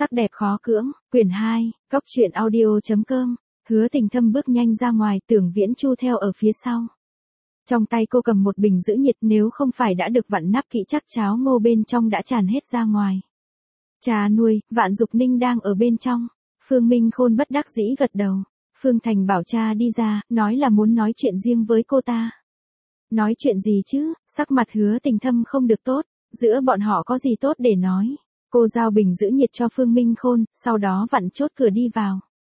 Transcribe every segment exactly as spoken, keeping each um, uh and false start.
Sắc đẹp khó cưỡng, quyển hai, góc truyện audio.com, Hứa Tình Thâm bước nhanh ra ngoài, Tưởng Viễn Chu theo ở phía sau. Trong tay cô cầm một bình giữ nhiệt, nếu không phải đã được vặn nắp kỹ chắc cháo ngô bên trong đã tràn hết ra ngoài. Cha nuôi, Vạn Dục Ninh đang ở bên trong. Phương Minh Khôn bất đắc dĩ gật đầu. Phương Thành bảo cha đi ra, nói là muốn nói chuyện riêng với cô ta. Nói chuyện gì chứ, sắc mặt Hứa Tình Thâm không được tốt, giữa bọn họ có gì tốt để nói. Cô giao bình giữ nhiệt cho Phương Minh Khôn, sau đó vặn chốt cửa đi vào.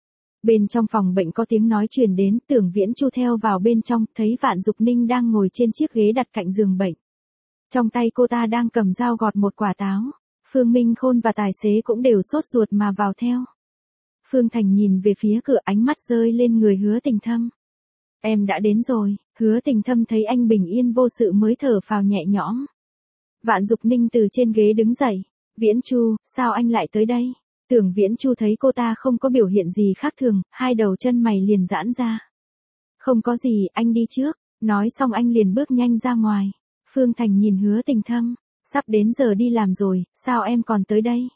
Bên trong phòng bệnh có tiếng nói truyền đến, Tưởng Viễn Chu theo vào bên trong, thấy Vạn Dục Ninh đang ngồi trên chiếc ghế đặt cạnh giường bệnh. Trong tay cô ta đang cầm dao gọt một quả táo. Phương Minh Khôn và tài xế cũng đều sốt ruột mà vào theo. Phương Thành nhìn về phía cửa, ánh mắt rơi lên người Hứa Tình Thâm. Em đã đến rồi. Hứa Tình Thâm thấy anh bình yên vô sự mới thở phào nhẹ nhõm. Vạn Dục Ninh từ trên ghế đứng dậy. Viễn Chu, sao anh lại tới đây? Tưởng Viễn Chu thấy cô ta không có biểu hiện gì khác thường, hai đầu chân mày liền giãn ra. Không có gì, anh đi trước. Nói xong anh liền bước nhanh ra ngoài. Phương Thành nhìn Hứa Tình Thâm. Sắp đến giờ đi làm rồi, sao em còn tới đây?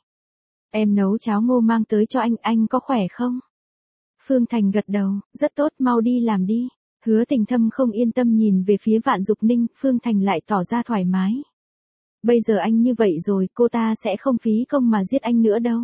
Em nấu cháo ngô mang tới cho anh, anh có khỏe không? Phương Thành gật đầu, rất tốt, mau đi làm đi. Hứa Tình Thâm không yên tâm nhìn về phía Vạn Dục Ninh, Phương Thành lại tỏ ra thoải mái. Bây giờ anh như vậy rồi, cô ta sẽ không phí công mà giết anh nữa đâu.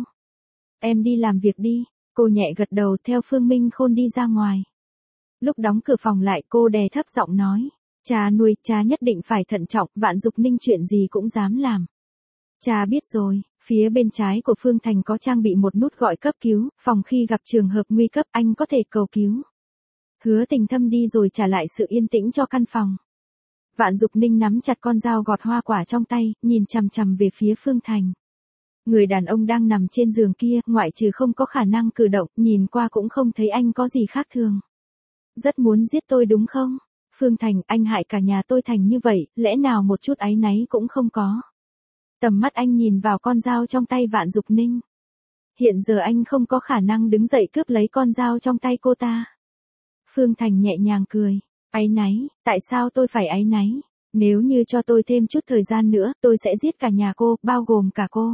Em đi làm việc đi. Cô nhẹ gật đầu theo Phương Minh Khôn đi ra ngoài. Lúc đóng cửa phòng lại cô đè thấp giọng nói. Cha nuôi, cha nhất định phải thận trọng, Vạn Dục Ninh chuyện gì cũng dám làm. Cha biết rồi. Phía bên trái của Phương Thành có trang bị một nút gọi cấp cứu, phòng khi gặp trường hợp nguy cấp anh có thể cầu cứu. Hứa Tình Thâm đi rồi trả lại sự yên tĩnh cho căn phòng. Vạn Dục Ninh nắm chặt con dao gọt hoa quả trong tay, nhìn chằm chằm về phía Phương Thành. Người đàn ông đang nằm trên giường kia, ngoại trừ không có khả năng cử động, nhìn qua cũng không thấy anh có gì khác thường. Rất muốn giết tôi đúng không? Phương Thành, anh hại cả nhà tôi thành như vậy, lẽ nào một chút áy náy cũng không có? Tầm mắt anh nhìn vào con dao trong tay Vạn Dục Ninh. Hiện giờ anh không có khả năng đứng dậy cướp lấy con dao trong tay cô ta. Phương Thành nhẹ nhàng cười. Áy náy, tại sao tôi phải áy náy? Nếu như cho tôi thêm chút thời gian nữa, tôi sẽ giết cả nhà cô, bao gồm cả cô.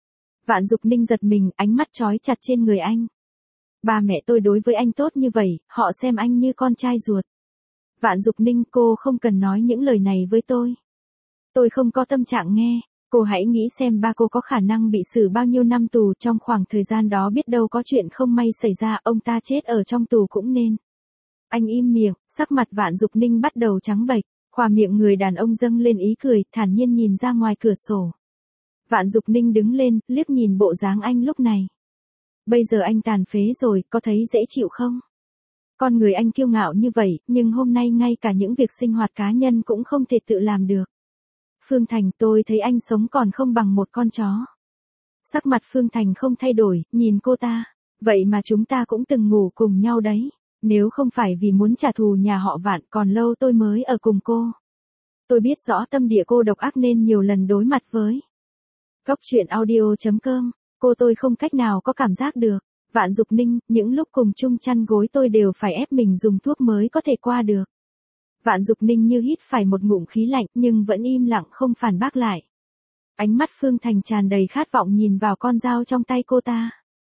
Vạn Dục Ninh giật mình, ánh mắt trói chặt trên người anh. Ba mẹ tôi đối với anh tốt như vậy, họ xem anh như con trai ruột. Vạn Dục Ninh, cô không cần nói những lời này với tôi. Tôi không có tâm trạng nghe. Cô hãy nghĩ xem ba cô có khả năng bị xử bao nhiêu năm tù, trong khoảng thời gian đó biết đâu có chuyện không may xảy ra, ông ta chết ở trong tù cũng nên. Anh im miệng, sắc mặt Vạn Dục Ninh bắt đầu trắng bệch, khóe miệng người đàn ông dâng lên ý cười, thản nhiên nhìn ra ngoài cửa sổ. Vạn Dục Ninh đứng lên, liếc nhìn bộ dáng anh lúc này. Bây giờ anh tàn phế rồi, có thấy dễ chịu không? Con người anh kiêu ngạo như vậy, nhưng hôm nay ngay cả những việc sinh hoạt cá nhân cũng không thể tự làm được. Phương Thành, tôi thấy anh sống còn không bằng một con chó. Sắc mặt Phương Thành không thay đổi, nhìn cô ta. Vậy mà chúng ta cũng từng ngủ cùng nhau đấy. Nếu không phải vì muốn trả thù nhà họ Vạn, còn lâu tôi mới ở cùng cô. Tôi biết rõ tâm địa cô độc ác nên nhiều lần đối mặt với. Góc truyện audio.com, cô tôi không cách nào có cảm giác được. Vạn Dục Ninh, những lúc cùng chung chăn gối tôi đều phải ép mình dùng thuốc mới có thể qua được. Vạn Dục Ninh như hít phải một ngụm khí lạnh nhưng vẫn im lặng không phản bác lại. Ánh mắt Phương Thành tràn đầy khát vọng nhìn vào con dao trong tay cô ta.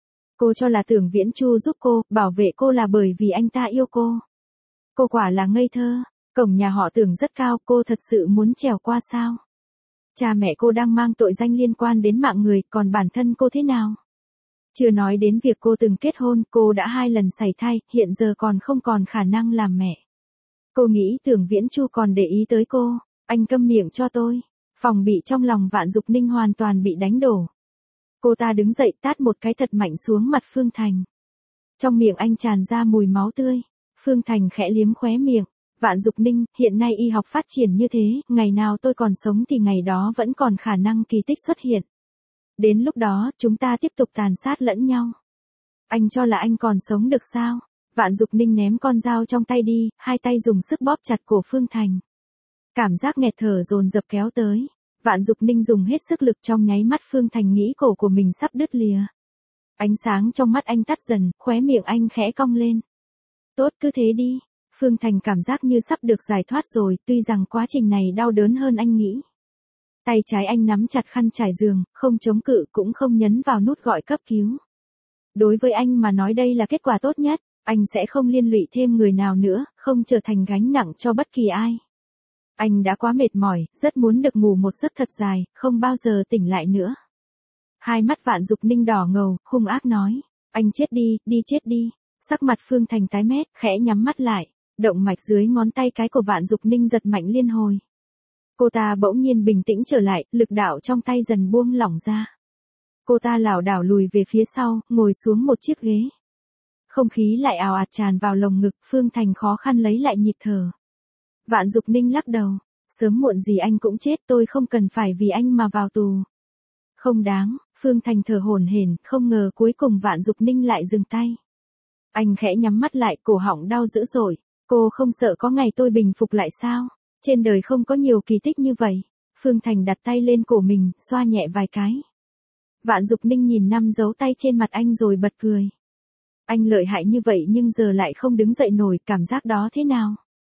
Cô cho là Tưởng Viễn Chu giúp cô, bảo vệ cô là bởi vì anh ta yêu cô. Cô quả là ngây thơ, cổng nhà họ Tưởng rất cao, cô thật sự muốn trèo qua sao? Cha mẹ cô đang mang tội danh liên quan đến mạng người, còn bản thân cô thế nào? Chưa nói đến việc cô từng kết hôn, cô đã hai lần sảy thai, hiện giờ còn không còn khả năng làm mẹ. Cô nghĩ Tưởng Viễn Chu còn để ý tới cô, anh câm miệng cho tôi. Phòng bị trong lòng Vạn Dục Ninh hoàn toàn bị đánh đổ. Cô ta đứng dậy tát một cái thật mạnh xuống mặt Phương Thành. Trong miệng anh tràn ra mùi máu tươi. Phương Thành khẽ liếm khóe miệng. Vạn Dục Ninh, hiện nay y học phát triển như thế, ngày nào tôi còn sống thì ngày đó vẫn còn khả năng kỳ tích xuất hiện. Đến lúc đó, chúng ta tiếp tục tàn sát lẫn nhau. Anh cho là anh còn sống được sao? Vạn Dục Ninh ném con dao trong tay đi, hai tay dùng sức bóp chặt cổ Phương Thành. Cảm giác nghẹt thở dồn dập kéo tới. Vạn Dục Ninh dùng hết sức lực, trong nháy mắt Phương Thành nghĩ cổ của mình sắp đứt lìa. Ánh sáng trong mắt anh tắt dần, khóe miệng anh khẽ cong lên. Tốt, cứ thế đi. Phương Thành cảm giác như sắp được giải thoát rồi, tuy rằng quá trình này đau đớn hơn anh nghĩ. Tay trái anh nắm chặt khăn trải giường, không chống cự cũng không nhấn vào nút gọi cấp cứu. Đối với anh mà nói đây là kết quả tốt nhất, anh sẽ không liên lụy thêm người nào nữa, không trở thành gánh nặng cho bất kỳ ai. Anh đã quá mệt mỏi, rất muốn được ngủ một giấc thật dài, không bao giờ tỉnh lại nữa. Hai mắt Vạn Dục Ninh đỏ ngầu, hung ác nói, anh chết đi, đi chết đi. Sắc mặt Phương Thành tái mét, khẽ nhắm mắt lại, động mạch dưới ngón tay cái của Vạn Dục Ninh giật mạnh liên hồi. Cô ta bỗng nhiên bình tĩnh trở lại, lực đạo trong tay dần buông lỏng ra. Cô ta lảo đảo lùi về phía sau, ngồi xuống một chiếc ghế. Không khí lại ào ạt tràn vào lồng ngực, Phương Thành khó khăn lấy lại nhịp thở. Vạn Dục Ninh lắc đầu, sớm muộn gì anh cũng chết, tôi không cần phải vì anh mà vào tù. Không đáng, Phương Thành thở hổn hển, không ngờ cuối cùng Vạn Dục Ninh lại dừng tay. Anh khẽ nhắm mắt lại, cổ họng đau dữ dội, cô không sợ có ngày tôi bình phục lại sao? Trên đời không có nhiều kỳ tích như vậy. Phương Thành đặt tay lên cổ mình, xoa nhẹ vài cái. Vạn Dục Ninh nhìn năm dấu tay trên mặt anh rồi bật cười. Anh lợi hại như vậy nhưng giờ lại không đứng dậy nổi, cảm giác đó thế nào?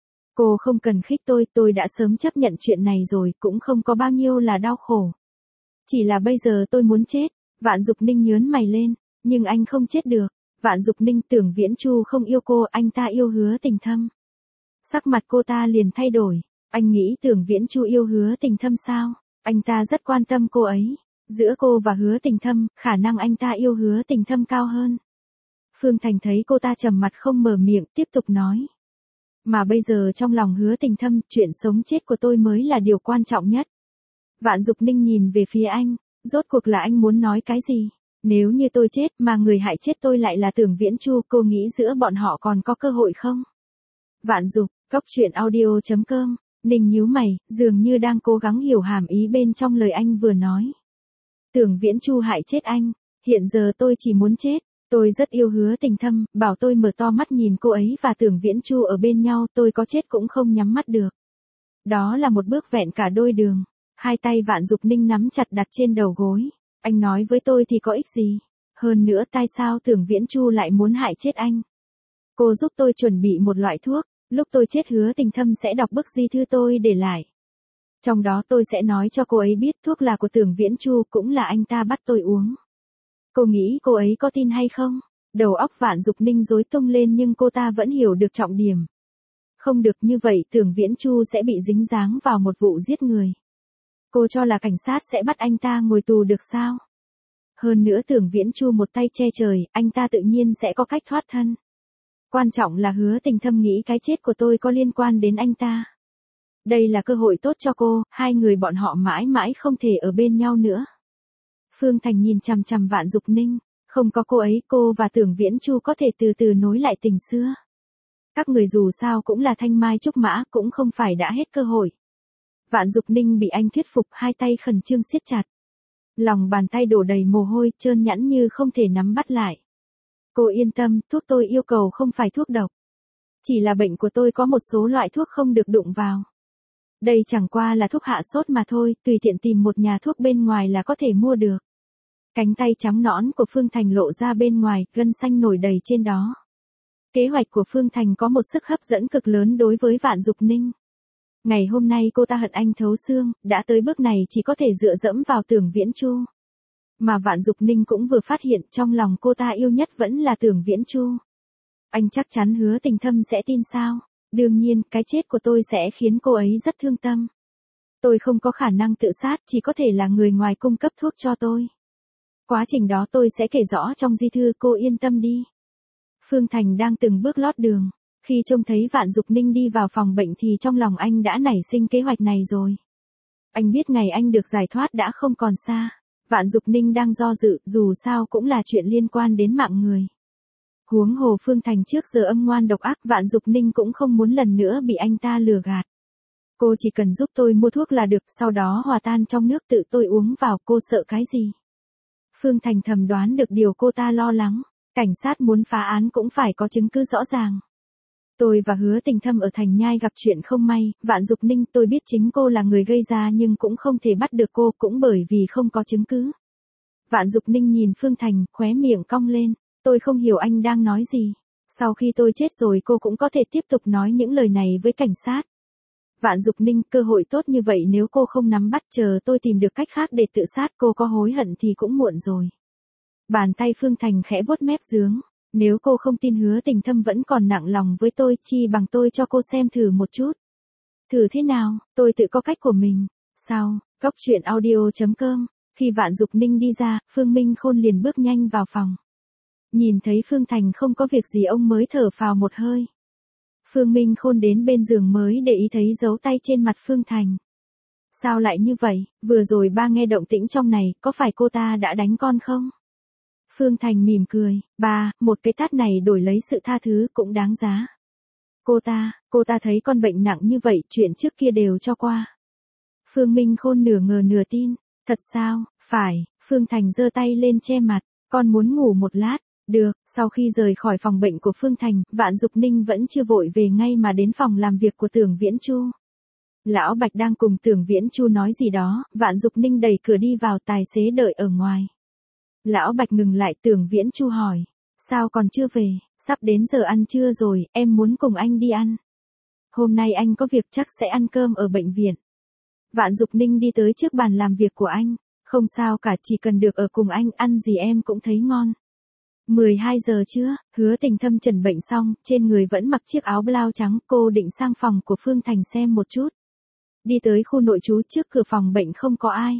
Cô không cần khích tôi, tôi đã sớm chấp nhận chuyện này rồi, cũng không có bao nhiêu là đau khổ. Chỉ là bây giờ tôi muốn chết. Vạn Dục Ninh nhớn mày lên, nhưng anh không chết được. Vạn Dục Ninh tưởng Viễn Chu không yêu cô, anh ta yêu Hứa Tình Thâm. Sắc mặt cô ta liền thay đổi, anh nghĩ tưởng Viễn Chu yêu Hứa Tình Thâm sao? Anh ta rất quan tâm cô ấy. Giữa cô và Hứa Tình Thâm, khả năng anh ta yêu Hứa Tình Thâm cao hơn. Phương Thành thấy cô ta trầm mặt không mở miệng, tiếp tục nói. Mà bây giờ trong lòng Hứa Tình Thâm, chuyện sống chết của tôi mới là điều quan trọng nhất. Vạn Dục Ninh nhìn về phía anh, rốt cuộc là anh muốn nói cái gì? Nếu như tôi chết mà người hại chết tôi lại là tưởng Viễn Chu, cô nghĩ giữa bọn họ còn có cơ hội không? Vạn Dục, Cốc Truyện Audio chấm com, Ninh nhíu mày, dường như đang cố gắng hiểu hàm ý bên trong lời anh vừa nói. Tưởng Viễn Chu hại chết anh, hiện giờ tôi chỉ muốn chết, tôi rất yêu Hứa Tình Thâm, bảo tôi mở to mắt nhìn cô ấy và tưởng Viễn Chu ở bên nhau, tôi có chết cũng không nhắm mắt được. Đó là một bước vẹn cả đôi đường. Hai tay Vạn Dục Ninh nắm chặt đặt trên đầu gối. Anh nói với tôi thì có ích gì? Hơn nữa tại sao tưởng Viễn Chu lại muốn hại chết anh? Cô giúp tôi chuẩn bị một loại thuốc, lúc tôi chết Hứa Tình Thâm sẽ đọc bức di thư tôi để lại. Trong đó tôi sẽ nói cho cô ấy biết thuốc là của tưởng Viễn Chu, cũng là anh ta bắt tôi uống. Cô nghĩ cô ấy có tin hay không? Đầu óc Vạn Dục Ninh rối tung lên nhưng cô ta vẫn hiểu được trọng điểm. Không được như vậy, tưởng Viễn Chu sẽ bị dính dáng vào một vụ giết người. Cô cho là cảnh sát sẽ bắt anh ta ngồi tù được sao? Hơn nữa tưởng Viễn Chu một tay che trời, anh ta tự nhiên sẽ có cách thoát thân. Quan trọng là Hứa Tình Thâm nghĩ cái chết của tôi có liên quan đến anh ta. Đây là cơ hội tốt cho cô, hai người bọn họ mãi mãi không thể ở bên nhau nữa. Phương Thành nhìn chằm chằm Vạn Dục Ninh, không có cô ấy cô và tưởng Viễn Chu có thể từ từ nối lại tình xưa. Các người dù sao cũng là thanh mai trúc mã, cũng không phải đã hết cơ hội. Vạn Dục Ninh bị anh thuyết phục, hai tay khẩn trương siết chặt. Lòng bàn tay đổ đầy mồ hôi, trơn nhẵn như không thể nắm bắt lại. Cô yên tâm, thuốc tôi yêu cầu không phải thuốc độc. Chỉ là bệnh của tôi có một số loại thuốc không được đụng vào. Đây chẳng qua là thuốc hạ sốt mà thôi, tùy tiện tìm một nhà thuốc bên ngoài là có thể mua được. Cánh tay trắng nõn của Phương Thành lộ ra bên ngoài, gân xanh nổi đầy trên đó. Kế hoạch của Phương Thành có một sức hấp dẫn cực lớn đối với Vạn Dục Ninh. Ngày hôm nay cô ta hận anh thấu xương, đã tới bước này chỉ có thể dựa dẫm vào tưởng Viễn Chu. Mà Vạn Dục Ninh cũng vừa phát hiện trong lòng cô ta yêu nhất vẫn là tưởng Viễn Chu. Anh chắc chắn Hứa Tình Thâm sẽ tin sao? Đương nhiên, cái chết của tôi sẽ khiến cô ấy rất thương tâm. Tôi không có khả năng tự sát, chỉ có thể là người ngoài cung cấp thuốc cho tôi. Quá trình đó tôi sẽ kể rõ trong di thư, cô yên tâm đi. Phương Thành đang từng bước lót đường. Khi trông thấy Vạn Dục Ninh đi vào phòng bệnh thì trong lòng anh đã nảy sinh kế hoạch này rồi. Anh biết ngày anh được giải thoát đã không còn xa. Vạn Dục Ninh đang do dự, dù sao cũng là chuyện liên quan đến mạng người. Huống hồ Phương Thành trước giờ âm ngoan độc ác, Vạn Dục Ninh cũng không muốn lần nữa bị anh ta lừa gạt. Cô chỉ cần giúp tôi mua thuốc là được, sau đó hòa tan trong nước tự tôi uống vào, cô sợ cái gì? Phương Thành thầm đoán được điều cô ta lo lắng. Cảnh sát muốn phá án cũng phải có chứng cứ rõ ràng. Tôi và Hứa Tình Thâm ở Thành Nhai gặp chuyện không may, Vạn Dục Ninh, tôi biết chính cô là người gây ra nhưng cũng không thể bắt được cô, cũng bởi vì không có chứng cứ. Vạn Dục Ninh nhìn Phương Thành, khóe miệng cong lên, tôi không hiểu anh đang nói gì. Sau khi tôi chết rồi cô cũng có thể tiếp tục nói những lời này với cảnh sát. Vạn Dục Ninh, cơ hội tốt như vậy nếu cô không nắm bắt, chờ tôi tìm được cách khác để tự sát, cô có hối hận thì cũng muộn rồi. Bàn tay Phương Thành khẽ vuốt mép dướng. Nếu cô không tin Hứa Tình Thâm vẫn còn nặng lòng với tôi, chi bằng tôi cho cô xem thử một chút. Thử thế nào, tôi tự có cách của mình. Sau, Cốc truyện audio chấm com, khi Vạn Dục Ninh đi ra, Phương Minh Khôn liền bước nhanh vào phòng. Nhìn thấy Phương Thành không có việc gì ông mới thở phào một hơi. Phương Minh Khôn đến bên giường mới để ý thấy dấu tay trên mặt Phương Thành. Sao lại như vậy, vừa rồi ba nghe động tĩnh trong này, có phải cô ta đã đánh con không? Phương Thành mỉm cười, ba, một cái tát này đổi lấy sự tha thứ cũng đáng giá. Cô ta, cô ta thấy con bệnh nặng như vậy, chuyện trước kia đều cho qua. Phương Minh Khôn nửa ngờ nửa tin, thật sao, phải, Phương Thành giơ tay lên che mặt, con muốn ngủ một lát. Được, sau khi rời khỏi phòng bệnh của Phương Thành, Vạn Dục Ninh vẫn chưa vội về ngay mà đến phòng làm việc của Tưởng Viễn Chu. Lão Bạch đang cùng Tưởng Viễn Chu nói gì đó, Vạn Dục Ninh đẩy cửa đi vào, tài xế đợi ở ngoài. Lão Bạch ngừng lại, Tưởng Viễn Chu hỏi, sao còn chưa về, sắp đến giờ ăn trưa rồi, em muốn cùng anh đi ăn. Hôm nay anh có việc chắc sẽ ăn cơm ở bệnh viện. Vạn Dục Ninh đi tới trước bàn làm việc của anh, không sao cả, chỉ cần được ở cùng anh, ăn gì em cũng thấy ngon. mười hai giờ trưa, Hứa Tình Thâm trần bệnh xong, trên người vẫn mặc chiếc áo blau trắng, cô định sang phòng của Phương Thành xem một chút. Đi tới khu nội trú, trước cửa phòng bệnh không có ai.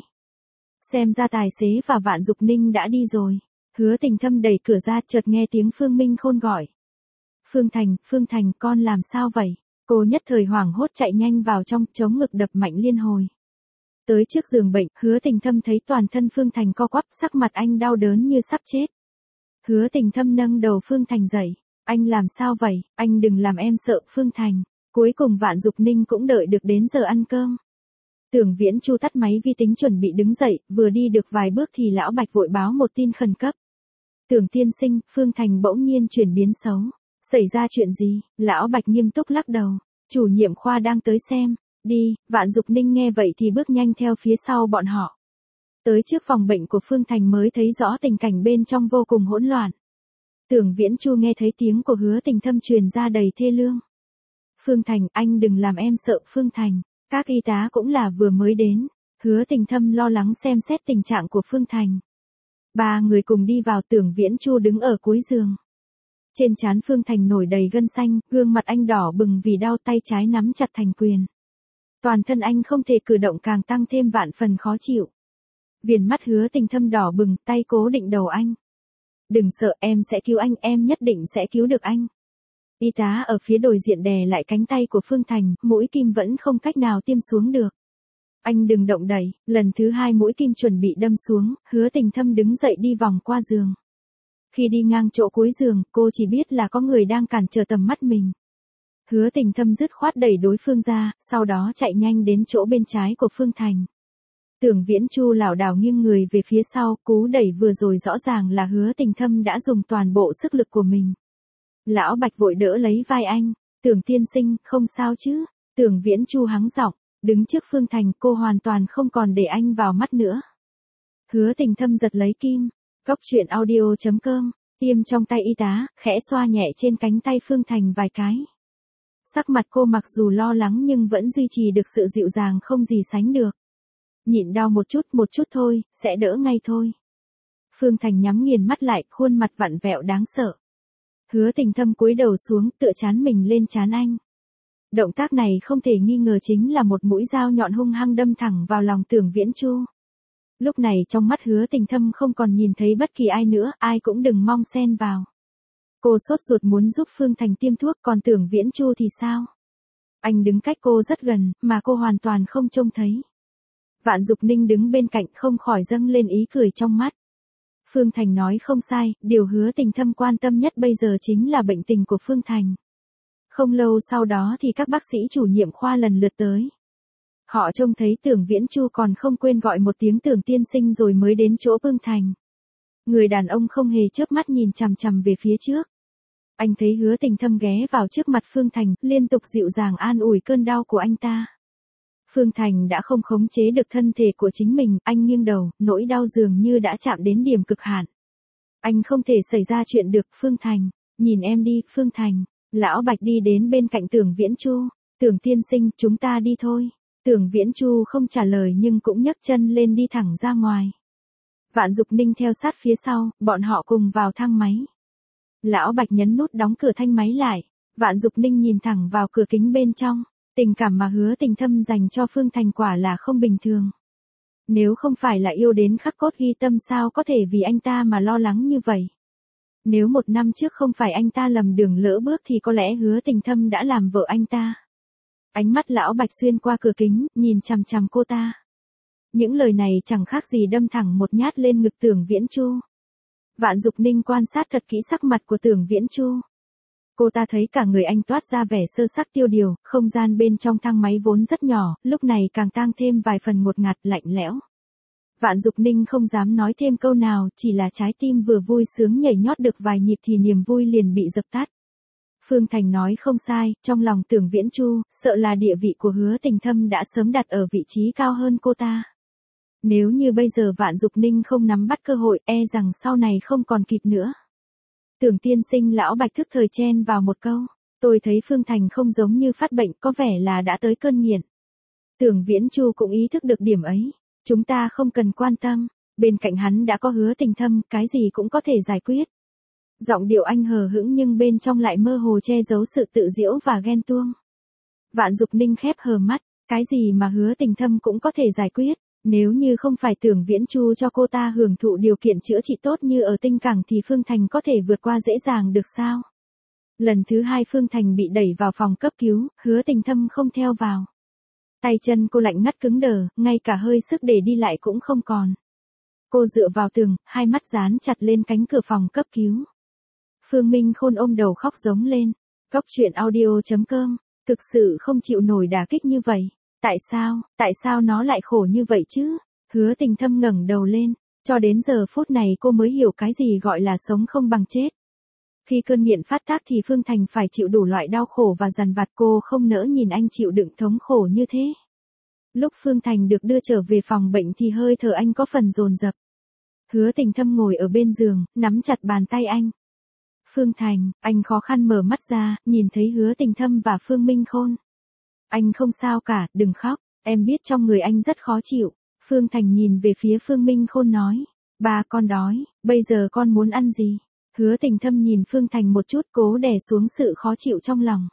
Xem ra tài xế và Vạn Dục Ninh đã đi rồi. Hứa Tình Thâm đẩy cửa ra, chợt nghe tiếng Phương Minh Khôn gọi. Phương Thành, Phương Thành, con làm sao vậy? Cô nhất thời hoảng hốt chạy nhanh vào trong, chống ngực đập mạnh liên hồi. Tới trước giường bệnh, Hứa Tình Thâm thấy toàn thân Phương Thành co quắp, sắc mặt anh đau đớn như sắp chết. Hứa Tình Thâm nâng đầu Phương Thành dậy. Anh làm sao vậy, anh đừng làm em sợ, Phương Thành. Cuối cùng Vạn Dục Ninh cũng đợi được đến giờ ăn cơm. Tưởng Viễn Chu tắt máy vi tính chuẩn bị đứng dậy, vừa đi được vài bước thì Lão Bạch vội báo một tin khẩn cấp. Tưởng tiên sinh, Phương Thành bỗng nhiên chuyển biến xấu. Xảy ra chuyện gì? Lão Bạch nghiêm túc lắc đầu. Chủ nhiệm khoa đang tới xem. Đi, Vạn Dục Ninh nghe vậy thì bước nhanh theo phía sau bọn họ. Tới trước phòng bệnh của Phương Thành mới thấy rõ tình cảnh bên trong vô cùng hỗn loạn. Tưởng Viễn Chu nghe thấy tiếng của Hứa Tình Thâm truyền ra đầy thê lương. Phương Thành, anh đừng làm em sợ, Phương Thành. Các y tá cũng là vừa mới đến. Hứa Tình Thâm lo lắng xem xét tình trạng của Phương Thành. Ba người cùng đi vào, Tưởng Viễn Chu đứng ở cuối giường. Trên trán Phương Thành nổi đầy gân xanh, gương mặt anh đỏ bừng vì đau, tay trái nắm chặt thành quyền. Toàn thân anh không thể cử động, càng tăng thêm vạn phần khó chịu. Viền mắt Hứa Tình Thâm đỏ bừng, tay cố định đầu anh. Đừng sợ, em sẽ cứu anh, em nhất định sẽ cứu được anh. Y tá ở phía đối diện đè lại cánh tay của Phương Thành, mũi kim vẫn không cách nào tiêm xuống được. Anh đừng động đậy, lần thứ hai mũi kim chuẩn bị đâm xuống, Hứa Tình Thâm đứng dậy đi vòng qua giường. Khi đi ngang chỗ cuối giường, cô chỉ biết là có người đang cản trở tầm mắt mình. Hứa Tình Thâm dứt khoát đẩy đối phương ra, sau đó chạy nhanh đến chỗ bên trái của Phương Thành. Tưởng Viễn Chu lảo đảo nghiêng người về phía sau, cú đẩy vừa rồi rõ ràng là Hứa Tình Thâm đã dùng toàn bộ sức lực của mình. Lão Bạch vội đỡ lấy vai anh, Tưởng tiên sinh, không sao chứ? Tưởng Viễn Chu hắng giọng, đứng trước Phương Thành, cô hoàn toàn không còn để anh vào mắt nữa. Hứa Tình Thâm giật lấy kim, Cốc truyện audio chấm com, tiêm trong tay y tá, khẽ xoa nhẹ trên cánh tay Phương Thành vài cái. Sắc mặt cô mặc dù lo lắng nhưng vẫn duy trì được sự dịu dàng không gì sánh được. Nhịn đau một chút một chút thôi, sẽ đỡ ngay thôi. Phương Thành nhắm nghiền mắt lại, khuôn mặt vặn vẹo đáng sợ. Hứa Tình Thâm cúi đầu xuống, tựa trán mình lên trán anh. Động tác này không thể nghi ngờ chính là một mũi dao nhọn hung hăng đâm thẳng vào lòng Tưởng Viễn Chu. Lúc này trong mắt Hứa Tình Thâm không còn nhìn thấy bất kỳ ai nữa, ai cũng đừng mong xen vào. Cô sốt ruột muốn giúp Phương Thành tiêm thuốc, còn Tưởng Viễn Chu thì sao? Anh đứng cách cô rất gần, mà cô hoàn toàn không trông thấy. Vạn Dục Ninh đứng bên cạnh không khỏi dâng lên ý cười trong mắt. Phương Thành nói không sai, điều Hứa Tình Thâm quan tâm nhất bây giờ chính là bệnh tình của Phương Thành. Không lâu sau đó thì các bác sĩ chủ nhiệm khoa lần lượt tới. Họ trông thấy Tưởng Viễn Chu còn không quên gọi một tiếng Tưởng tiên sinh rồi mới đến chỗ Phương Thành. Người đàn ông không hề chớp mắt nhìn chằm chằm về phía trước. Anh thấy Hứa Tình Thâm ghé vào trước mặt Phương Thành, liên tục dịu dàng an ủi cơn đau của anh ta. Phương Thành đã không khống chế được thân thể của chính mình, anh nghiêng đầu, nỗi đau dường như đã chạm đến điểm cực hạn. Anh không thể xảy ra chuyện được, Phương Thành, nhìn em đi, Phương Thành. Lão Bạch đi đến bên cạnh Tưởng Viễn Chu. Tưởng tiên sinh, chúng ta đi thôi. Tưởng Viễn Chu không trả lời nhưng cũng nhấc chân lên đi thẳng ra ngoài. Vạn Dục Ninh theo sát phía sau, bọn họ cùng vào thang máy. Lão Bạch nhấn nút đóng cửa thanh máy lại. Vạn Dục Ninh nhìn thẳng vào cửa kính bên trong. Tình cảm mà Hứa Tình Thâm dành cho Phương Thành quả là không bình thường. Nếu không phải là yêu đến khắc cốt ghi tâm sao có thể vì anh ta mà lo lắng như vậy. Nếu một năm trước không phải anh ta lầm đường lỡ bước thì có lẽ Hứa Tình Thâm đã làm vợ anh ta. Ánh mắt lão Bạch xuyên qua cửa kính, nhìn chằm chằm cô ta. Những lời này chẳng khác gì đâm thẳng một nhát lên ngực Tưởng Viễn Chu. Vạn Dục Ninh quan sát thật kỹ sắc mặt của Tưởng Viễn Chu. Cô ta thấy cả người anh toát ra vẻ sơ sắc tiêu điều, không gian bên trong thang máy vốn rất nhỏ, lúc này càng tăng thêm vài phần ngột ngạt lạnh lẽo. Vạn Dục Ninh không dám nói thêm câu nào, chỉ là trái tim vừa vui sướng nhảy nhót được vài nhịp thì niềm vui liền bị dập tắt. Phương Thành nói không sai, trong lòng Tưởng Viễn Chu, sợ là địa vị của Hứa Tình Thâm đã sớm đặt ở vị trí cao hơn cô ta. Nếu như bây giờ Vạn Dục Ninh không nắm bắt cơ hội, e rằng sau này không còn kịp nữa. Tưởng tiên sinh, lão Bạch thức thời chen vào một câu. Tôi thấy Phương Thành không giống như phát bệnh, có vẻ là đã tới cơn nghiện. Tưởng Viễn Chu cũng ý thức được điểm ấy. Chúng ta không cần quan tâm, bên cạnh hắn đã có Hứa Tình Thâm, cái gì cũng có thể giải quyết. Giọng điệu anh hờ hững nhưng bên trong lại mơ hồ che giấu sự tự giễu và ghen tuông. Vạn Dục Ninh khép hờ mắt, cái gì mà Hứa Tình Thâm cũng có thể giải quyết. Nếu như không phải Tưởng Viễn Chu cho cô ta hưởng thụ điều kiện chữa trị tốt như ở Tinh Cảng thì Phương Thành có thể vượt qua dễ dàng được sao? Lần thứ hai Phương Thành bị đẩy vào phòng cấp cứu, Hứa Tình Thâm không theo vào. Tay chân cô lạnh ngắt cứng đờ, ngay cả hơi sức để đi lại cũng không còn. Cô dựa vào tường, hai mắt dán chặt lên cánh cửa phòng cấp cứu. Phương Minh Khôn ôm đầu khóc giống lên. Cóc truyện audio chấm com, thực sự không chịu nổi đả kích như vậy. Tại sao, tại sao nó lại khổ như vậy chứ? Hứa Tình Thâm ngẩng đầu lên, cho đến giờ phút này cô mới hiểu cái gì gọi là sống không bằng chết. Khi cơn nghiện phát tác thì Phương Thành phải chịu đủ loại đau khổ và dằn vặt, cô không nỡ nhìn anh chịu đựng thống khổ như thế. Lúc Phương Thành được đưa trở về phòng bệnh thì hơi thở anh có phần dồn dập. Hứa Tình Thâm ngồi ở bên giường, nắm chặt bàn tay anh. Phương Thành, anh khó khăn mở mắt ra, nhìn thấy Hứa Tình Thâm và Phương Minh Khôn. Anh không sao cả, đừng khóc, em biết trong người anh rất khó chịu. Phương Thành nhìn về phía Phương Minh Khôn nói, ba con đói, bây giờ con muốn ăn gì? Hứa Tình Thâm nhìn Phương Thành một chút, cố đè xuống sự khó chịu trong lòng.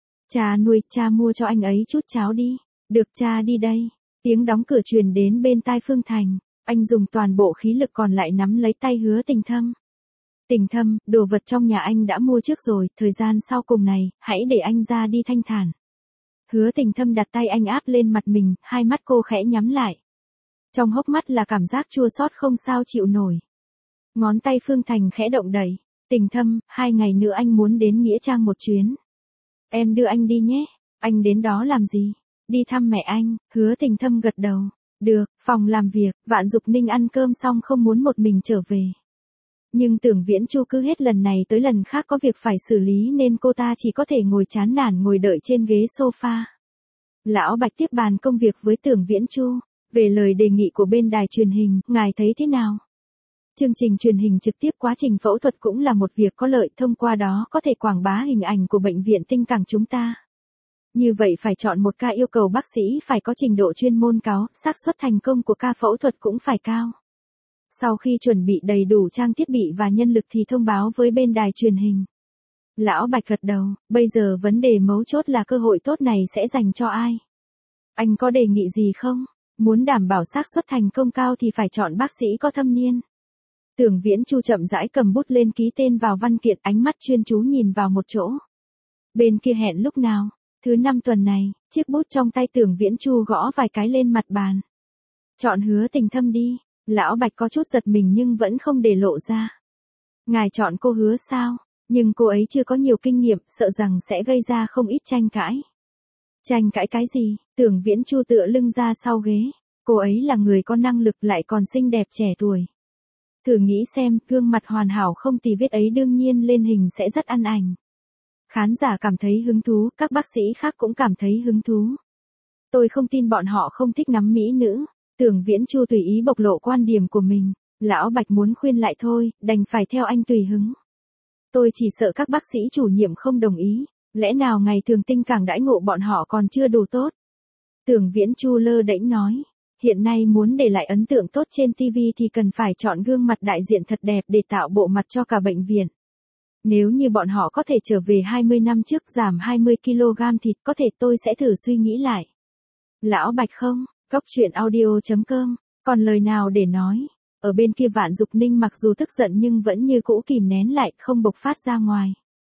Cha nuôi, cha mua cho anh ấy chút cháo đi. Được, cha đi đây. Tiếng đóng cửa truyền đến bên tai Phương Thành, anh dùng toàn bộ khí lực còn lại nắm lấy tay Hứa Tình Thâm. Tình Thâm, đồ vật trong nhà anh đã mua trước rồi, thời gian sau cùng này, hãy để anh ra đi thanh thản. Hứa Tình Thâm đặt tay anh áp lên mặt mình, hai mắt cô khẽ nhắm lại. Trong hốc mắt là cảm giác chua xót không sao chịu nổi. Ngón tay Phương Thành khẽ động đẩy. Tình Thâm, hai ngày nữa anh muốn đến Nghĩa Trang một chuyến. Em đưa anh đi nhé. Anh đến đó làm gì? Đi thăm mẹ anh. Hứa Tình Thâm gật đầu. Được, phòng làm việc. Vạn Dục Ninh ăn cơm xong không muốn một mình trở về. Nhưng Tưởng Viễn Chu cứ hết lần này tới lần khác có việc phải xử lý nên cô ta chỉ có thể ngồi chán nản ngồi đợi trên ghế sofa. Lão Bạch tiếp bàn công việc với Tưởng Viễn Chu. Về lời đề nghị của bên đài truyền hình, ngài thấy thế nào? Chương trình truyền hình trực tiếp quá trình phẫu thuật cũng là một việc có lợi, thông qua đó có thể quảng bá hình ảnh của bệnh viện Tinh Cảng chúng ta. Như vậy phải chọn một ca yêu cầu bác sĩ phải có trình độ chuyên môn cao, xác suất thành công của ca phẫu thuật cũng phải cao. Sau khi chuẩn bị đầy đủ trang thiết bị và nhân lực thì thông báo với bên đài truyền hình. Lão Bạch gật đầu, bây giờ vấn đề mấu chốt là cơ hội tốt này sẽ dành cho ai? Anh có đề nghị gì không? Muốn đảm bảo xác suất thành công cao thì phải chọn bác sĩ có thâm niên. Tưởng Viễn Chu chậm rãi cầm bút lên ký tên vào văn kiện, ánh mắt chuyên chú nhìn vào một chỗ. Bên kia hẹn lúc nào? Thứ năm tuần này, chiếc bút trong tay Tưởng Viễn Chu gõ vài cái lên mặt bàn. Chọn Hứa Tình Thâm đi. Lão Bạch có chút giật mình nhưng vẫn không để lộ ra. Ngài chọn cô Hứa sao? Nhưng cô ấy chưa có nhiều kinh nghiệm, sợ rằng sẽ gây ra không ít tranh cãi. Tranh cãi cái gì? Tưởng Viễn Chu tựa lưng ra sau ghế. Cô ấy là người có năng lực lại còn xinh đẹp trẻ tuổi. Thử nghĩ xem, gương mặt hoàn hảo không tì vết ấy đương nhiên lên hình sẽ rất ăn ảnh. Khán giả cảm thấy hứng thú, các bác sĩ khác cũng cảm thấy hứng thú. Tôi không tin bọn họ không thích ngắm mỹ nữ. Tưởng Viễn Chu tùy ý bộc lộ quan điểm của mình. Lão Bạch muốn khuyên lại thôi, đành phải theo anh tùy hứng. Tôi chỉ sợ các bác sĩ chủ nhiệm không đồng ý. Lẽ nào ngày thường tinh cảng đãi ngộ bọn họ còn chưa đủ tốt? Tưởng Viễn Chu lơ đễnh nói. Hiện nay muốn để lại ấn tượng tốt trên ti vi thì cần phải chọn gương mặt đại diện thật đẹp để tạo bộ mặt cho cả bệnh viện. Nếu như bọn họ có thể trở về hai mươi năm trước giảm hai mươi ki lô gam thịt có thể tôi sẽ thử suy nghĩ lại. Lão Bạch không, Cóc truyện audio chấm com, còn lời nào để nói. Ở bên kia Vạn Dục Ninh mặc dù tức giận nhưng vẫn như cũ kìm nén lại không bộc phát ra ngoài.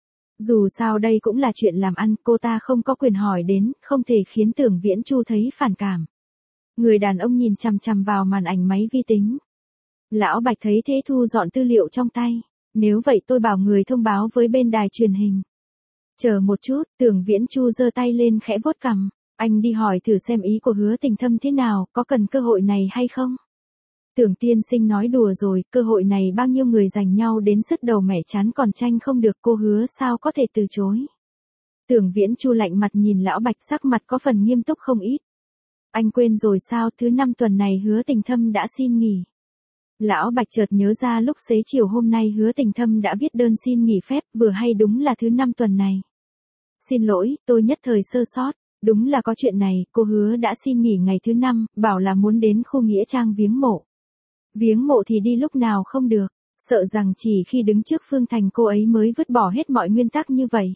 Dù sao đây cũng là chuyện làm ăn, cô ta không có quyền hỏi đến, không thể khiến Tưởng Viễn Chu thấy phản cảm. Người đàn ông nhìn chằm chằm vào màn ảnh máy vi tính. Lão Bạch thấy thế thu dọn tư liệu trong tay. Nếu vậy tôi bảo người thông báo với bên đài truyền hình. Chờ một chút, Tưởng Viễn Chu giơ tay lên khẽ vuốt cằm. Anh đi hỏi thử xem ý của Hứa Tình Thâm thế nào, có cần cơ hội này hay không? Tưởng tiên sinh nói đùa rồi, cơ hội này bao nhiêu người giành nhau đến sứt đầu mẻ chán còn tranh không được, cô Hứa sao có thể từ chối. Tưởng Viễn Chu lạnh mặt nhìn Lão Bạch, sắc mặt có phần nghiêm túc không ít. Anh quên rồi sao, thứ năm tuần này Hứa Tình Thâm đã xin nghỉ. Lão Bạch chợt nhớ ra lúc xế chiều hôm nay Hứa Tình Thâm đã viết đơn xin nghỉ phép, vừa hay đúng là thứ năm tuần này. Xin lỗi, tôi nhất thời sơ sót, đúng là có chuyện này, cô Hứa đã xin nghỉ ngày thứ năm, bảo là muốn đến khu nghĩa trang viếng mộ. Viếng mộ thì đi lúc nào không được, sợ rằng chỉ khi đứng trước Phương Thành cô ấy mới vứt bỏ hết mọi nguyên tắc như vậy.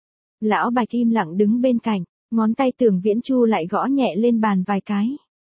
Lão Bạch im lặng đứng bên cạnh, ngón tay Tưởng Viễn Chu lại gõ nhẹ lên bàn vài cái.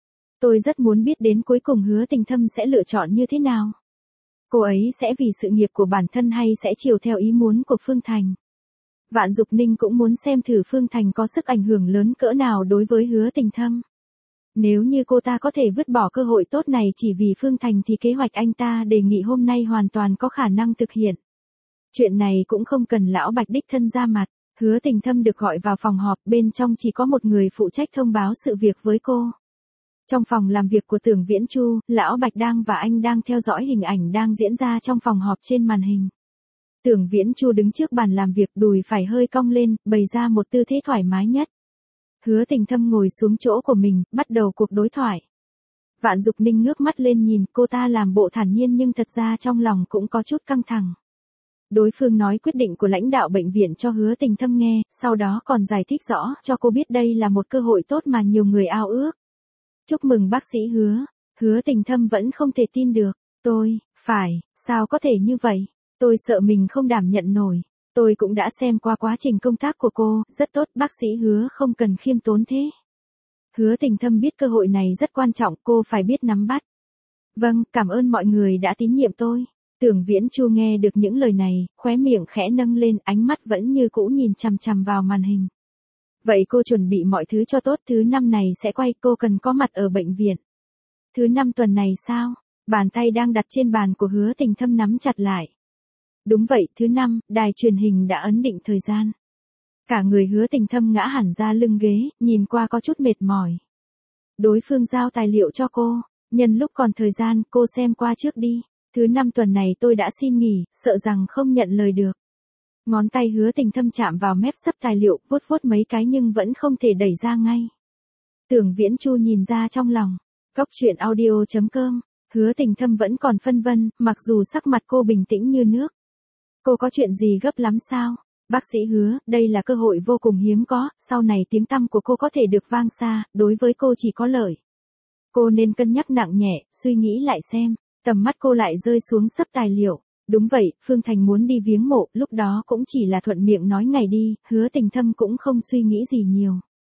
Tôi rất muốn biết đến cuối cùng Hứa Tình Thâm sẽ lựa chọn như thế nào. Cô ấy sẽ vì sự nghiệp của bản thân hay sẽ chiều theo ý muốn của Phương Thành. Vạn Dục Ninh cũng muốn xem thử Phương Thành có sức ảnh hưởng lớn cỡ nào đối với Hứa Tình Thâm. Nếu như cô ta có thể vứt bỏ cơ hội tốt này chỉ vì Phương Thành thì kế hoạch anh ta đề nghị hôm nay hoàn toàn có khả năng thực hiện. Chuyện này cũng không cần Lão Bạch đích thân ra mặt. Hứa Tình Thâm được gọi vào phòng họp, bên trong chỉ có một người phụ trách thông báo sự việc với cô. Trong phòng làm việc của Tưởng Viễn Chu, Lão Bạch đang và anh đang theo dõi hình ảnh đang diễn ra trong phòng họp trên màn hình. Tưởng Viễn Chu đứng trước bàn làm việc, đùi phải hơi cong lên, bày ra một tư thế thoải mái nhất. Hứa Tình Thâm ngồi xuống chỗ của mình, bắt đầu cuộc đối thoại. Vạn Dục Ninh ngước mắt lên nhìn cô ta làm bộ thản nhiên nhưng thật ra trong lòng cũng có chút căng thẳng. Đối phương nói quyết định của lãnh đạo bệnh viện cho Hứa Tình Thâm nghe, sau đó còn giải thích rõ cho cô biết đây là một cơ hội tốt mà nhiều người ao ước. Chúc mừng bác sĩ Hứa. Hứa Tình Thâm vẫn không thể tin được. Tôi, phải, sao có thể như vậy? Tôi sợ mình không đảm nhận nổi. Tôi cũng đã xem qua quá trình công tác của cô, rất tốt, bác sĩ Hứa không cần khiêm tốn thế. Hứa Tình Thâm biết cơ hội này rất quan trọng, cô phải biết nắm bắt. Vâng, cảm ơn mọi người đã tín nhiệm tôi. Tưởng Viễn Chu nghe được những lời này, khóe miệng khẽ nâng lên, ánh mắt vẫn như cũ nhìn chằm chằm vào màn hình. Vậy cô chuẩn bị mọi thứ cho tốt, thứ năm này sẽ quay, cô cần có mặt ở bệnh viện. Thứ năm tuần này sao? Bàn tay đang đặt trên bàn của Hứa Tình Thâm nắm chặt lại. Đúng vậy, thứ năm, đài truyền hình đã ấn định thời gian. Cả người Hứa Tình Thâm ngã hẳn ra lưng ghế, nhìn qua có chút mệt mỏi. Đối phương giao tài liệu cho cô, nhân lúc còn thời gian, cô xem qua trước đi. Thứ năm tuần này tôi đã xin nghỉ, sợ rằng không nhận lời được. Ngón tay Hứa Tình Thâm chạm vào mép sấp tài liệu, vuốt vuốt mấy cái nhưng vẫn không thể đẩy ra ngay. Tưởng Viễn Chu nhìn ra trong lòng. Cóc truyện audio chấm com, Hứa Tình Thâm vẫn còn phân vân, mặc dù sắc mặt cô bình tĩnh như nước. Cô có chuyện gì gấp lắm sao? Bác sĩ Hứa, đây là cơ hội vô cùng hiếm có, sau này tiếng tăm của cô có thể được vang xa, đối với cô chỉ có lợi. Cô nên cân nhắc nặng nhẹ, suy nghĩ lại xem. Tầm mắt cô lại rơi xuống sấp tài liệu. Đúng vậy, Phương Thành muốn đi viếng mộ, lúc đó cũng chỉ là thuận miệng nói ngày đi, Hứa Tình Thâm cũng không suy nghĩ gì nhiều.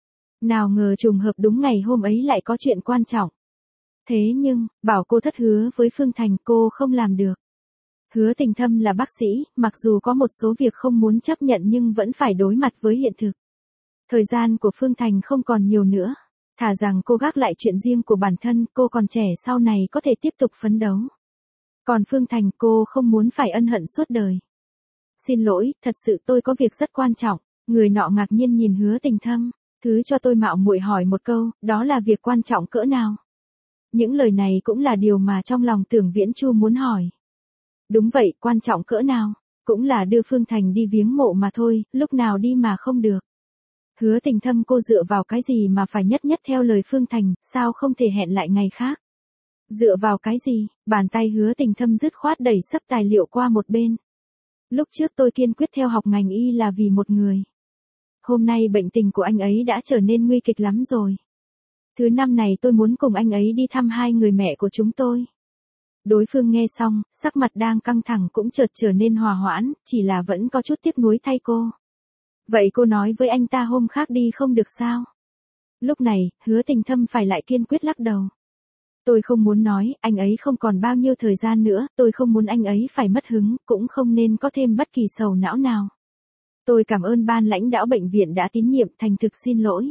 Nào ngờ trùng hợp đúng ngày hôm ấy lại có chuyện quan trọng. Thế nhưng, bảo cô thất hứa với Phương Thành cô không làm được. Hứa Tình Thâm là bác sĩ, mặc dù có một số việc không muốn chấp nhận nhưng vẫn phải đối mặt với hiện thực. Thời gian của Phương Thành không còn nhiều nữa. Thà rằng cô gác lại chuyện riêng của bản thân, cô còn trẻ sau này có thể tiếp tục phấn đấu. Còn Phương Thành cô không muốn phải ân hận suốt đời. Xin lỗi, thật sự tôi có việc rất quan trọng. Người nọ ngạc nhiên nhìn Hứa Tình Thâm. Thứ cho tôi mạo muội hỏi một câu, đó là việc quan trọng cỡ nào? Những lời này cũng là điều mà trong lòng Tưởng Viễn Chu muốn hỏi. Đúng vậy, quan trọng cỡ nào? Cũng là đưa Phương Thành đi viếng mộ mà thôi, lúc nào đi mà không được. Hứa Tình Thâm cô dựa vào cái gì mà phải nhất nhất theo lời Phương Thành, sao không thể hẹn lại ngày khác? Dựa vào cái gì? Bàn tay Hứa Tình Thâm dứt khoát đẩy sấp tài liệu qua một bên. Lúc trước tôi kiên quyết theo học ngành y là vì một người. hôm nay bệnh tình của anh ấy đã trở nên nguy kịch lắm rồi. Thứ năm này tôi muốn cùng anh ấy đi thăm hai người mẹ của chúng tôi. Đối phương nghe xong, sắc mặt đang căng thẳng cũng chợt trở nên hòa hoãn, chỉ là vẫn có chút tiếc nuối thay cô. Vậy cô nói với anh ta hôm khác đi không được sao? Lúc này, Hứa Tình Thâm phải lại kiên quyết lắc đầu. Tôi không muốn nói, anh ấy không còn bao nhiêu thời gian nữa, tôi không muốn anh ấy phải mất hứng, cũng không nên có thêm bất kỳ sầu não nào. Tôi cảm ơn ban lãnh đạo bệnh viện đã tín nhiệm, thành thực xin lỗi.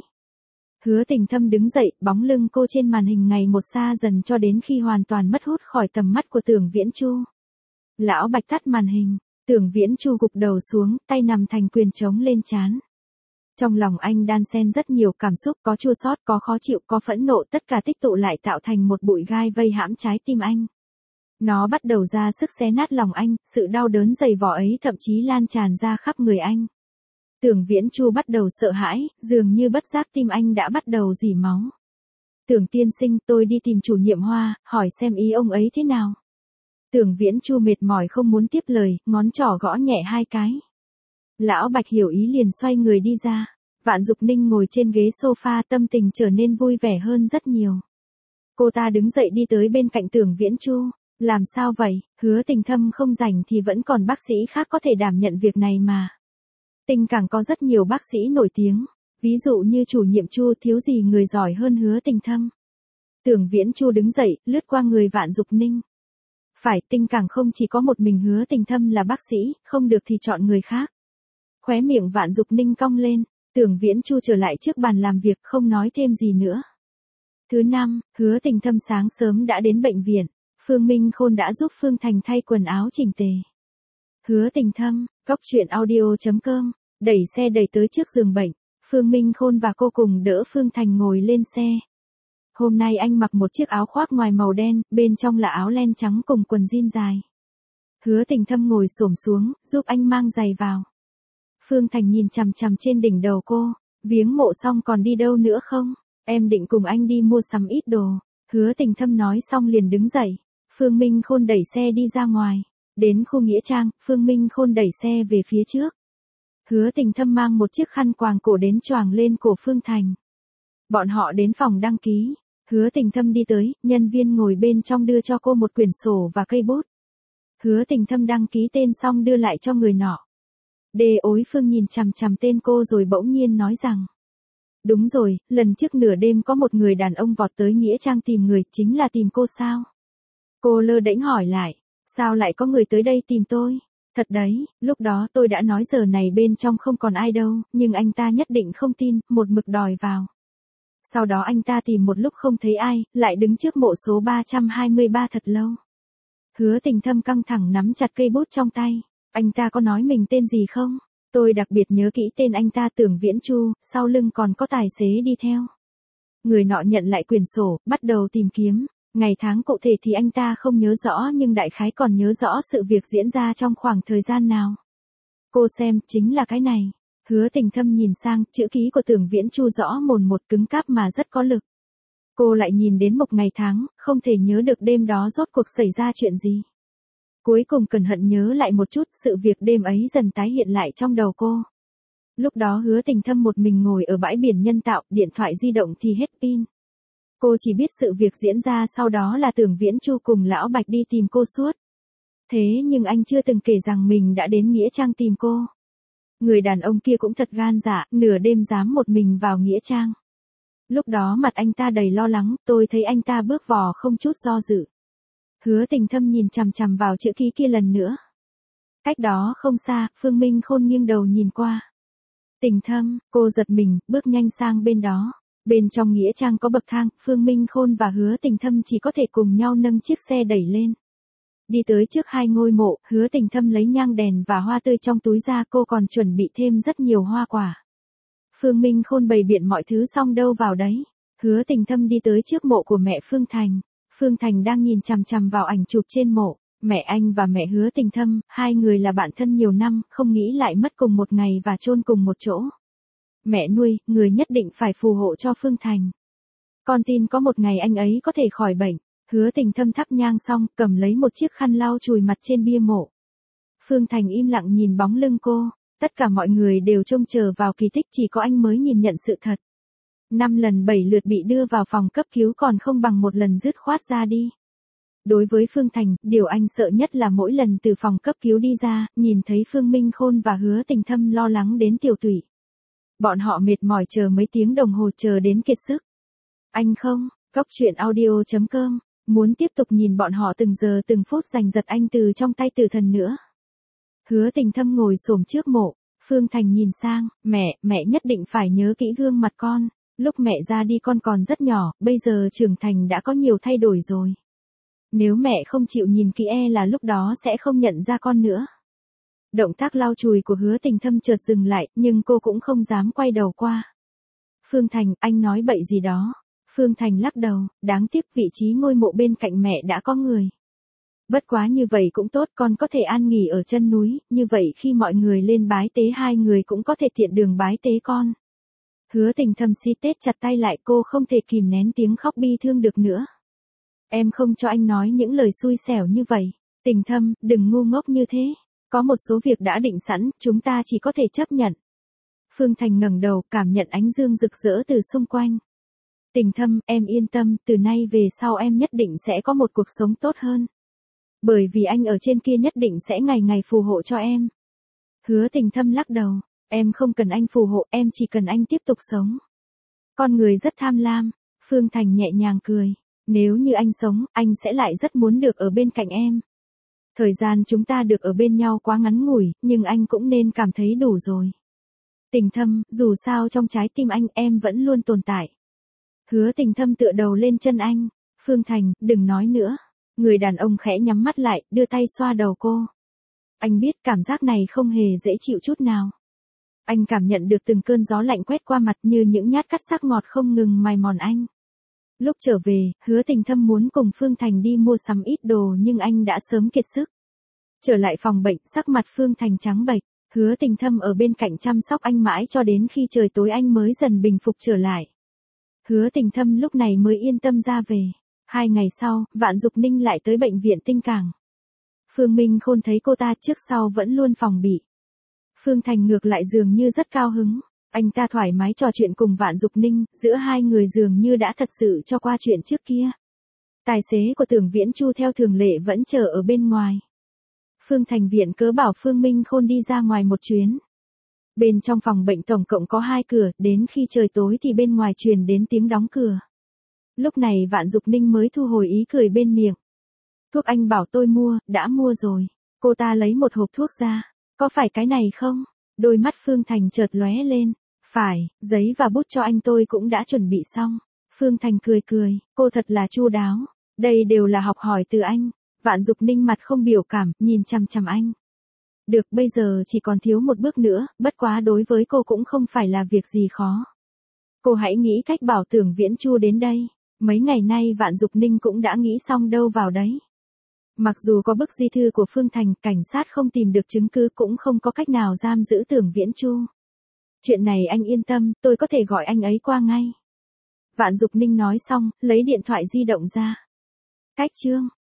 Hứa Tình Thâm đứng dậy, bóng lưng cô trên màn hình ngày một xa dần cho đến khi hoàn toàn mất hút khỏi tầm mắt của Tưởng Viễn Chu. Lão Bạch tắt màn hình, Tưởng Viễn Chu gục đầu xuống, tay nằm thành quyền trống lên trán. Trong lòng anh đan xen rất nhiều cảm xúc, có chua xót, có khó chịu, có phẫn nộ, tất cả tích tụ lại tạo thành một bụi gai vây hãm trái tim anh. Nó bắt đầu ra sức xé nát lòng anh, sự đau đớn dày vò ấy thậm chí lan tràn ra khắp người anh. Tưởng Viễn Chu bắt đầu sợ hãi, dường như bất giác tim anh đã bắt đầu rỉ máu. Tưởng tiên sinh, tôi đi tìm chủ nhiệm Hoa, hỏi xem ý ông ấy thế nào. Tưởng Viễn Chu mệt mỏi không muốn tiếp lời, ngón trỏ gõ nhẹ hai cái. Lão Bạch hiểu ý liền xoay người đi ra. Vạn Dục Ninh ngồi trên ghế sofa, tâm tình trở nên vui vẻ hơn rất nhiều. Cô ta đứng dậy đi tới bên cạnh Tưởng Viễn Chu. Làm sao vậy, Hứa Tình Thâm không rảnh thì vẫn còn bác sĩ khác có thể đảm nhận việc này mà. Tình Cảng có rất nhiều bác sĩ nổi tiếng, ví dụ như chủ nhiệm Chu, thiếu gì người giỏi hơn Hứa Tình Thâm. Tưởng Viễn Chu đứng dậy, lướt qua người Vạn Dục Ninh. Phải, Tình Cảng không chỉ có một mình Hứa Tình Thâm là bác sĩ, không được thì chọn người khác. Khóe miệng Vạn Dục Ninh cong lên, Tưởng Viễn Chu trở lại trước bàn làm việc không nói thêm gì nữa. Thứ năm, Hứa Tình Thâm sáng sớm đã đến bệnh viện, Phương Minh Khôn đã giúp Phương Thành thay quần áo chỉnh tề. Hứa Tình Thâm, Cóc Truyện Audio chấm com, đẩy xe đẩy tới trước giường bệnh, Phương Minh Khôn và cô cùng đỡ Phương Thành ngồi lên xe. Hôm nay anh mặc một chiếc áo khoác ngoài màu đen, bên trong là áo len trắng cùng quần jean dài. Hứa Tình Thâm ngồi xổm xuống, giúp anh mang giày vào. Phương Thành nhìn chằm chằm trên đỉnh đầu cô, viếng mộ xong còn đi đâu nữa không? Em định cùng anh đi mua sắm ít đồ. Hứa Tình Thâm nói xong liền đứng dậy. Phương Minh Khôn đẩy xe đi ra ngoài. Đến khu nghĩa trang, Phương Minh Khôn đẩy xe về phía trước. Hứa Tình Thâm mang một chiếc khăn quàng cổ đến choàng lên cổ Phương Thành. Bọn họ đến phòng đăng ký. Hứa Tình Thâm đi tới, nhân viên ngồi bên trong đưa cho cô một quyển sổ và cây bút. Hứa Tình Thâm đăng ký tên xong đưa lại cho người nọ. Đê Ối Phương nhìn chằm chằm tên cô rồi bỗng nhiên nói rằng. Đúng rồi, lần trước nửa đêm có một người đàn ông vọt tới nghĩa trang tìm người, chính là tìm cô sao? Cô lơ đễnh hỏi lại, sao lại có người tới đây tìm tôi? Thật đấy, lúc đó tôi đã nói giờ này bên trong không còn ai đâu, nhưng anh ta nhất định không tin, một mực đòi vào. Sau đó anh ta tìm một lúc không thấy ai, lại đứng trước mộ số ba trăm hai mươi ba thật lâu. Hứa Tình Thâm căng thẳng nắm chặt cây bút trong tay. Anh ta có nói mình tên gì không? Tôi đặc biệt nhớ kỹ tên anh ta, Tưởng Viễn Chu, sau lưng còn có tài xế đi theo. Người nọ nhận lại quyển sổ, bắt đầu tìm kiếm. Ngày tháng cụ thể thì anh ta không nhớ rõ nhưng đại khái còn nhớ rõ sự việc diễn ra trong khoảng thời gian nào. Cô xem, chính là cái này. Hứa Tình Thâm nhìn sang, chữ ký của Tưởng Viễn Chu rõ mồn một, cứng cáp mà rất có lực. Cô lại nhìn đến một ngày tháng, không thể nhớ được đêm đó rốt cuộc xảy ra chuyện gì. Cuối cùng cẩn thận nhớ lại một chút, sự việc đêm ấy dần tái hiện lại trong đầu cô. Lúc đó Hứa Tình Thâm một mình ngồi ở bãi biển nhân tạo, điện thoại di động thì hết pin. Cô chỉ biết sự việc diễn ra sau đó là Tưởng Viễn Chu cùng Lão Bạch đi tìm cô suốt. Thế nhưng anh chưa từng kể rằng mình đã đến nghĩa trang tìm cô. Người đàn ông kia cũng thật gan dạ, nửa đêm dám một mình vào nghĩa trang. Lúc đó mặt anh ta đầy lo lắng, tôi thấy anh ta bước vò không chút do dự. Hứa Tình Thâm nhìn chằm chằm vào chữ ký kia lần nữa. Cách đó không xa, Phương Minh Khôn nghiêng đầu nhìn qua. Tình Thâm, cô giật mình, bước nhanh sang bên đó. Bên trong nghĩa trang có bậc thang, Phương Minh Khôn và Hứa Tình Thâm chỉ có thể cùng nhau nâng chiếc xe đẩy lên. Đi tới trước hai ngôi mộ, Hứa Tình Thâm lấy nhang đèn và hoa tươi trong túi ra, cô còn chuẩn bị thêm rất nhiều hoa quả. Phương Minh Khôn bày biện mọi thứ xong đâu vào đấy. Hứa Tình Thâm đi tới trước mộ của mẹ Phương Thành. Phương Thành đang nhìn chằm chằm vào ảnh chụp trên mộ. Mẹ anh và mẹ Hứa Tình Thâm, hai người là bạn thân nhiều năm, không nghĩ lại mất cùng một ngày và chôn cùng một chỗ. Mẹ nuôi, người nhất định phải phù hộ cho Phương Thành. Con tin có một ngày anh ấy có thể khỏi bệnh. Hứa Tình Thâm thắp nhang xong, cầm lấy một chiếc khăn lau chùi mặt trên bia mộ. Phương Thành im lặng nhìn bóng lưng cô. Tất cả mọi người đều trông chờ vào kỳ tích, chỉ có anh mới nhìn nhận sự thật. Năm lần bảy lượt bị đưa vào phòng cấp cứu còn không bằng một lần dứt khoát ra đi. Đối với Phương Thành, điều anh sợ nhất là mỗi lần từ phòng cấp cứu đi ra, nhìn thấy Phương Minh Khôn và Hứa Tình Thâm lo lắng đến tiểu tụy. Bọn họ mệt mỏi chờ mấy tiếng đồng hồ chờ đến kiệt sức. Anh không, Cốc truyện audio chấm com, muốn tiếp tục nhìn bọn họ từng giờ từng phút giành giật anh từ trong tay tử thần nữa. Hứa Tình Thâm ngồi xổm trước mộ, Phương Thành nhìn sang, mẹ, mẹ nhất định phải nhớ kỹ gương mặt con, lúc mẹ ra đi con còn rất nhỏ, bây giờ trưởng thành đã có nhiều thay đổi rồi. Nếu mẹ không chịu nhìn kỹ e là lúc đó sẽ không nhận ra con nữa. Động tác lau chùi của Hứa Tình Thâm chợt dừng lại, nhưng cô cũng không dám quay đầu qua. Phương Thành, anh nói bậy gì đó. Phương Thành lắc đầu, đáng tiếc vị trí ngôi mộ bên cạnh mẹ đã có người. Bất quá như vậy cũng tốt, con có thể an nghỉ ở chân núi, như vậy khi mọi người lên bái tế hai người cũng có thể tiện đường bái tế con. Hứa Tình Thâm si tết chặt tay lại, cô không thể kìm nén tiếng khóc bi thương được nữa. Em không cho anh nói những lời xui xẻo như vậy. Tình Thâm, đừng ngu ngốc như thế. Có một số việc đã định sẵn, chúng ta chỉ có thể chấp nhận. Phương Thành ngẩng đầu, cảm nhận ánh dương rực rỡ từ xung quanh. Tình Thâm, em yên tâm, từ nay về sau em nhất định sẽ có một cuộc sống tốt hơn. Bởi vì anh ở trên kia nhất định sẽ ngày ngày phù hộ cho em. Hứa Tình Thâm lắc đầu, em không cần anh phù hộ, em chỉ cần anh tiếp tục sống. Con người rất tham lam. Phương Thành nhẹ nhàng cười. Nếu như anh sống, anh sẽ lại rất muốn được ở bên cạnh em. Thời gian chúng ta được ở bên nhau quá ngắn ngủi, nhưng anh cũng nên cảm thấy đủ rồi. Tình Thâm, dù sao trong trái tim anh em vẫn luôn tồn tại. Hứa Tình Thâm tựa đầu lên chân anh. Phương Thành, đừng nói nữa. Người đàn ông khẽ nhắm mắt lại, đưa tay xoa đầu cô. Anh biết cảm giác này không hề dễ chịu chút nào. Anh cảm nhận được từng cơn gió lạnh quét qua mặt như những nhát cắt sắc ngọt không ngừng mài mòn anh. Lúc trở về, Hứa Tình Thâm muốn cùng Phương Thành đi mua sắm ít đồ nhưng anh đã sớm kiệt sức. Trở lại phòng bệnh, sắc mặt Phương Thành trắng bệch. Hứa Tình Thâm ở bên cạnh chăm sóc anh mãi cho đến khi trời tối anh mới dần bình phục trở lại. Hứa Tình Thâm lúc này mới yên tâm ra về. Hai ngày sau, Vạn Dục Ninh lại tới bệnh viện Tinh Cảng. Phương Minh Khôn thấy cô ta trước sau vẫn luôn phòng bị. Phương Thành ngược lại dường như rất cao hứng. Anh ta thoải mái trò chuyện cùng Vạn Dục Ninh, giữa hai người dường như đã thật sự cho qua chuyện trước kia. Tài xế của Tưởng Viễn Chu theo thường lệ vẫn chờ ở bên ngoài. Phương Thành viện cớ bảo Phương Minh Khôn đi ra ngoài một chuyến. Bên trong phòng bệnh tổng cộng có hai cửa, đến khi trời tối thì bên ngoài truyền đến tiếng đóng cửa. Lúc này Vạn Dục Ninh mới thu hồi ý cười bên miệng. Thuốc anh bảo tôi mua, đã mua rồi. Cô ta lấy một hộp thuốc ra. Có phải cái này không? Đôi mắt Phương Thành chợt lóe lên. Phải, giấy và bút cho anh tôi cũng đã chuẩn bị xong. Phương Thành cười cười, cô thật là chu đáo. Đây đều là học hỏi từ anh. Vạn Dục Ninh mặt không biểu cảm, nhìn chằm chằm anh. Được, bây giờ chỉ còn thiếu một bước nữa, bất quá đối với cô cũng không phải là việc gì khó. Cô hãy nghĩ cách bảo Tưởng Viễn Chu đến đây. Mấy ngày nay Vạn Dục Ninh cũng đã nghĩ xong đâu vào đấy. Mặc dù có bức di thư của Phương Thành, cảnh sát không tìm được chứng cứ cũng không có cách nào giam giữ Tưởng Viễn Chu. Chuyện này anh yên tâm, tôi có thể gọi anh ấy qua ngay. Vạn Dục Ninh nói xong, lấy điện thoại di động ra. Cách chương.